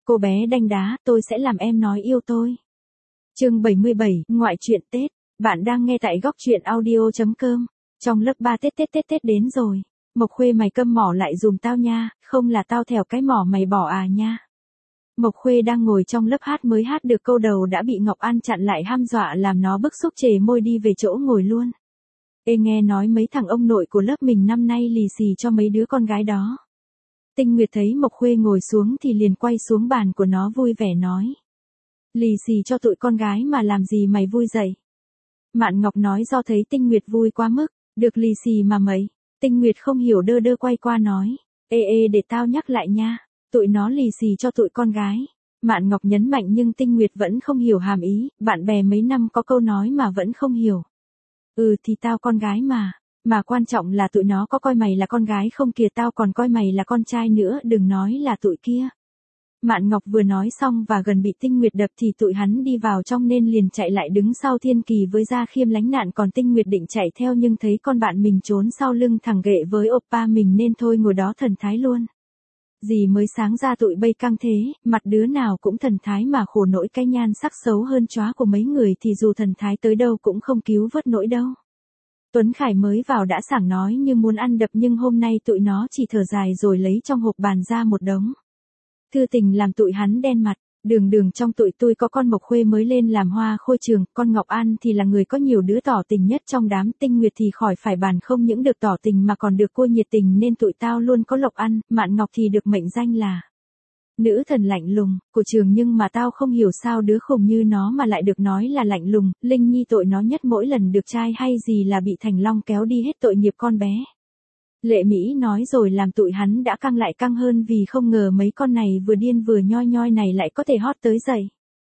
Cô bé đanh đá, tôi sẽ làm em nói yêu tôi. Chương 77, ngoại truyện Tết. Bạn đang nghe tại góc truyện audio.com. Trong lớp 3 Tết đến rồi. Mộc Khuê mày câm mỏ lại dùm tao nha, không là tao thèo cái mỏ mày bỏ à nha. Mộc Khuê đang ngồi trong lớp hát mới hát được câu đầu đã bị Ngọc An chặn lại hăm dọa làm nó bức xúc chề môi đi về chỗ ngồi luôn. Ê nghe nói mấy thằng ông nội của lớp mình năm nay lì xì cho mấy đứa con gái đó. Tinh Nguyệt thấy Mộc Khuê ngồi xuống thì liền quay xuống bàn của nó vui vẻ nói. Lì xì cho tụi con gái mà làm gì mày vui dậy. Mạn Ngọc nói do thấy Tinh Nguyệt vui quá mức, được lì xì mà mày. Tinh Nguyệt không hiểu đơ đơ quay qua nói. Ê để tao nhắc lại nha, tụi nó lì xì cho tụi con gái. Mạn Ngọc nhấn mạnh nhưng Tinh Nguyệt vẫn không hiểu hàm ý, bạn bè mấy năm có câu nói mà vẫn không hiểu. Thì tao con gái mà quan trọng là tụi nó có coi mày là con gái không kìa, tao còn coi mày là con trai nữa, đừng nói là tụi kia. Mạn Ngọc vừa nói xong và gần bị Tinh Nguyệt đập thì tụi hắn đi vào trong nên liền chạy lại đứng sau Thiên Kỳ với Gia Khiêm lánh nạn, còn Tinh Nguyệt định chạy theo nhưng thấy con bạn mình trốn sau lưng thằng ghệ với oppa mình nên thôi ngồi đó thần thái luôn. Gì mới sáng ra tụi bay căng thế, mặt đứa nào cũng thần thái mà khổ nỗi cái nhan sắc xấu hơn chóa của mấy người thì dù thần thái tới đâu cũng không cứu vớt nổi đâu. Tuấn Khải mới vào đã sảng nói như muốn ăn đập nhưng hôm nay tụi nó chỉ thở dài rồi lấy trong hộp bàn ra một đống thư tình làm tụi hắn đen mặt. Đường trong tụi tôi có con Mộc Khuê mới lên làm hoa khôi trường, con Ngọc An thì là người có nhiều đứa tỏ tình nhất trong đám. Tinh Nguyệt thì khỏi phải bàn, không những được tỏ tình mà còn được cô nhiệt tình nên tụi tao luôn có lộc ăn. Mạn Ngọc thì được mệnh danh là nữ thần lạnh lùng của trường, nhưng mà tao không hiểu sao đứa khùng như nó mà lại được nói là lạnh lùng. Linh Nhi tội nó nhất mỗi lần được trai hay gì là bị Thành Long kéo đi hết tội nghiệp con bé. Lệ Mỹ nói rồi làm tụi hắn đã căng lại căng hơn vì không ngờ mấy con này vừa điên vừa nhoi này lại có thể hot tới dậy.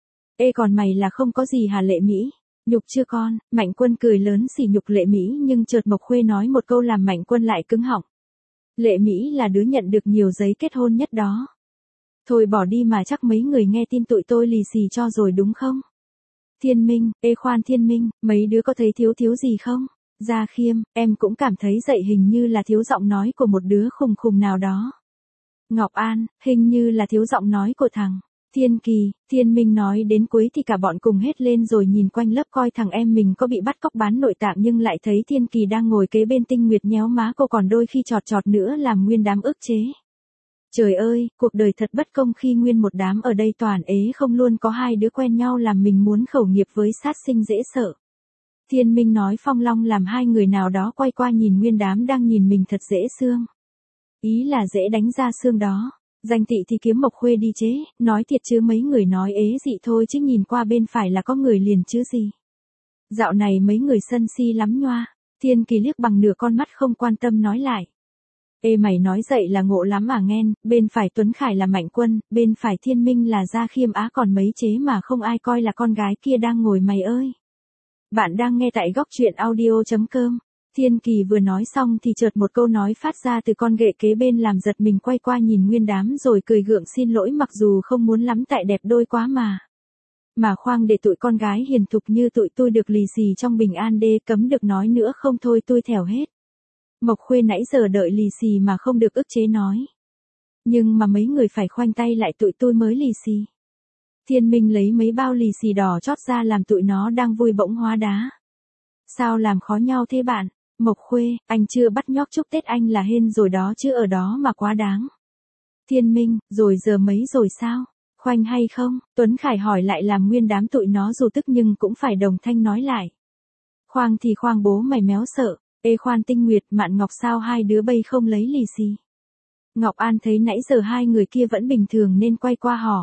Ê còn mày là không có gì hả Lệ Mỹ? Nhục chưa con? Mạnh Quân cười lớn sỉ nhục Lệ Mỹ nhưng chợt Mộc Khuê nói một câu làm Mạnh Quân lại cứng họng. Lệ Mỹ là đứa nhận được nhiều giấy kết hôn nhất đó. Thôi bỏ đi mà chắc mấy người nghe tin tụi tôi lì xì cho rồi đúng không? Thiên Minh, khoan Thiên Minh, mấy đứa có thấy thiếu gì không? Gia Khiêm, em cũng cảm thấy dậy hình như là thiếu giọng nói của một đứa khùng nào đó. Ngọc An, hình như là thiếu giọng nói của thằng Thiên Kỳ. Thiên Minh nói đến cuối thì cả bọn cùng hết lên rồi nhìn quanh lớp coi thằng em mình có bị bắt cóc bán nội tạng, nhưng lại thấy Thiên Kỳ đang ngồi kế bên Tinh Nguyệt nhéo má cô, còn đôi khi chọt nữa làm nguyên đám ức chế. Trời ơi, cuộc đời thật bất công khi nguyên một đám ở đây toàn ế không luôn có hai đứa quen nhau làm mình muốn khẩu nghiệp với sát sinh dễ sợ. Thiên Minh nói phong long làm hai người nào đó quay qua nhìn nguyên đám đang nhìn mình thật dễ xương. Ý là dễ đánh ra xương đó. Danh tị thì kiếm Mộc Khuê đi chế, nói thiệt chứ mấy người nói ế dị thôi chứ nhìn qua bên phải là có người liền chứ gì. Dạo này mấy người sân si lắm nhoa. Thiên Kỳ liếc bằng nửa con mắt không quan tâm nói lại. Ê mày nói dậy là ngộ lắm à nghen, bên phải Tuấn Khải là Mạnh Quân, bên phải Thiên Minh là Gia Khiêm á, còn mấy chế mà không ai coi là con gái kia đang ngồi mày ơi. Bạn đang nghe tại góc truyện audio.com. Thiên Kỳ vừa nói xong thì chợt một câu nói phát ra từ con ghệ kế bên làm giật mình quay qua nhìn nguyên đám rồi cười gượng xin lỗi, mặc dù không muốn lắm tại đẹp đôi quá mà. Mà khoang để tụi con gái hiền thục như tụi tôi được lì xì trong bình an đê, cấm được nói nữa không thôi tôi thèo hết. Mộc Khuê nãy giờ đợi lì xì mà không được ức chế nói. Nhưng mà mấy người phải khoanh tay lại tụi tôi mới lì xì. Thiên Minh lấy mấy bao lì xì đỏ chót ra làm tụi nó đang vui bỗng hóa đá. Sao làm khó nhau thế bạn? Mộc Khuê, anh chưa bắt nhóc chúc Tết anh là hên rồi đó chứ ở đó mà quá đáng. Thiên Minh, rồi giờ mấy rồi sao? Khoanh hay không? Tuấn Khải hỏi lại làm nguyên đám tụi nó dù tức nhưng cũng phải đồng thanh nói lại. Khoang thì khoang bố mày méo sợ. Ê khoan Tinh Nguyệt, Mạn Ngọc sao hai đứa bay không lấy lì xì? Ngọc An thấy nãy giờ hai người kia vẫn bình thường nên quay qua hỏi.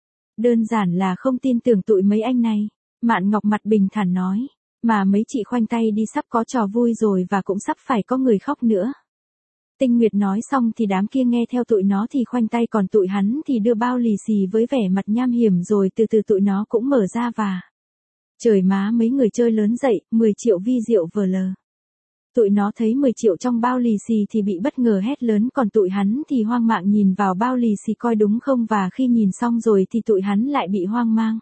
Đơn giản là không tin tưởng tụi mấy anh này. Mạn Ngọc mặt bình thản nói. Mà mấy chị khoanh tay đi sắp có trò vui rồi và cũng sắp phải có người khóc nữa. Tinh Nguyệt nói xong thì đám kia nghe theo tụi nó thì khoanh tay, còn tụi hắn thì đưa bao lì xì với vẻ mặt nham hiểm rồi từ từ tụi nó cũng mở ra và. Trời má mấy người chơi lớn dậy, 10 triệu vi rượu vờ lờ. Tụi nó thấy 10 triệu trong bao lì xì thì bị bất ngờ hét lớn, còn tụi hắn thì hoang mang nhìn vào bao lì xì coi đúng không, và khi nhìn xong rồi thì tụi hắn lại bị hoang mang.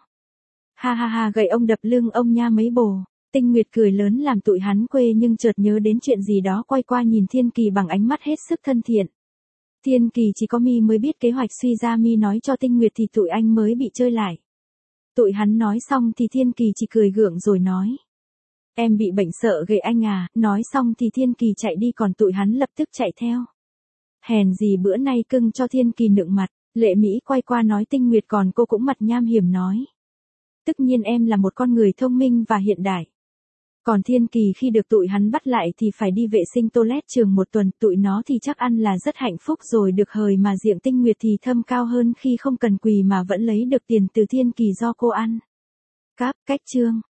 Ha gậy ông đập lưng ông nha mấy bồ. Tinh Nguyệt cười lớn làm tụi hắn quê nhưng chợt nhớ đến chuyện gì đó quay qua nhìn Thiên Kỳ bằng ánh mắt hết sức thân thiện. Thiên Kỳ chỉ có mi mới biết kế hoạch suy ra, mi nói cho Tinh Nguyệt thì tụi anh mới bị chơi lại. Tụi hắn nói xong thì Thiên Kỳ chỉ cười gượng rồi nói. Em bị bệnh sợ ghệ anh à, nói xong thì Thiên Kỳ chạy đi còn tụi hắn lập tức chạy theo. Hèn gì bữa nay cưng cho Thiên Kỳ nựng mặt, Lệ Mỹ quay qua nói Tinh Nguyệt còn cô cũng mặt nham hiểm nói. Tất nhiên em là một con người thông minh và hiện đại. Còn Thiên Kỳ khi được tụi hắn bắt lại thì phải đi vệ sinh toilet trường một tuần, tụi nó thì chắc ăn là rất hạnh phúc rồi được hời mà Diệm Tinh Nguyệt thì thâm cao hơn khi không cần quỳ mà vẫn lấy được tiền từ Thiên Kỳ do cô ăn. Cáp cách chương.